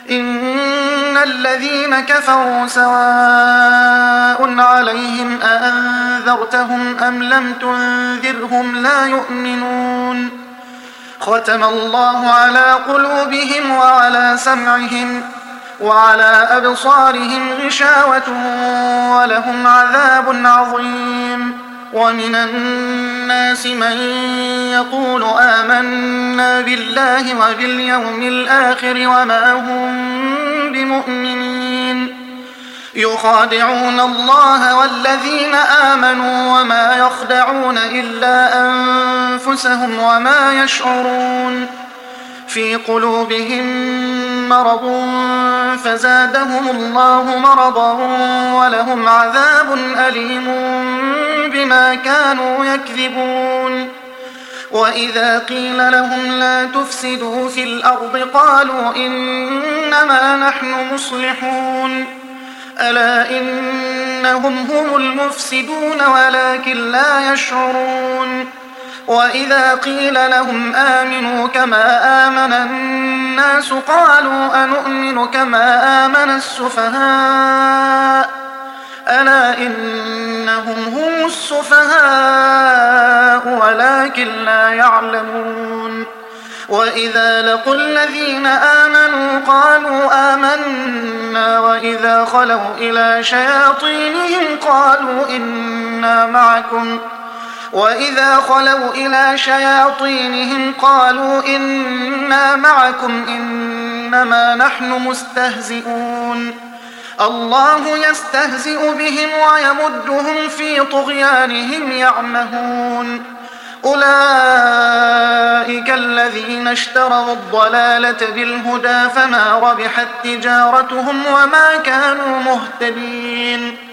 إن الذين كفروا سواء عليهم أأنذرتهم أم لم تنذرهم لا يؤمنون ختم الله على قلوبهم وعلى سمعهم وعلى أبصارهم غشاوة ولهم عذاب عظيم ومن الناس من يقول آمنا بالله وباليوم الآخر وما هم بمؤمنين يخادعون الله والذين آمنوا وما يخدعون إلا أنفسهم وما يشعرون في قلوبهم مرض فزادهم الله مرضا ولهم عذاب أليم بما كانوا يكذبون وإذا قيل لهم لا تفسدوا في الأرض قالوا إنما نحن مصلحون ألا إنهم هم المفسدون ولكن لا يشعرون وإذا قيل لهم آمنوا كما آمن الناس قالوا أنؤمن كما آمن السفهاء ألا إنهم هم السفهاء ولكن لا يعلمون وإذا لقوا الذين آمنوا قالوا آمنا وإذا خلوا إلى شياطينهم قالوا إنا معكم إنما نحن مستهزئون الله يستهزئ بهم ويمدهم في طغيانهم يعمهون أولئك الذين اشتروا الضلالة بالهدى فما ربحت تجارتهم وما كانوا مهتدين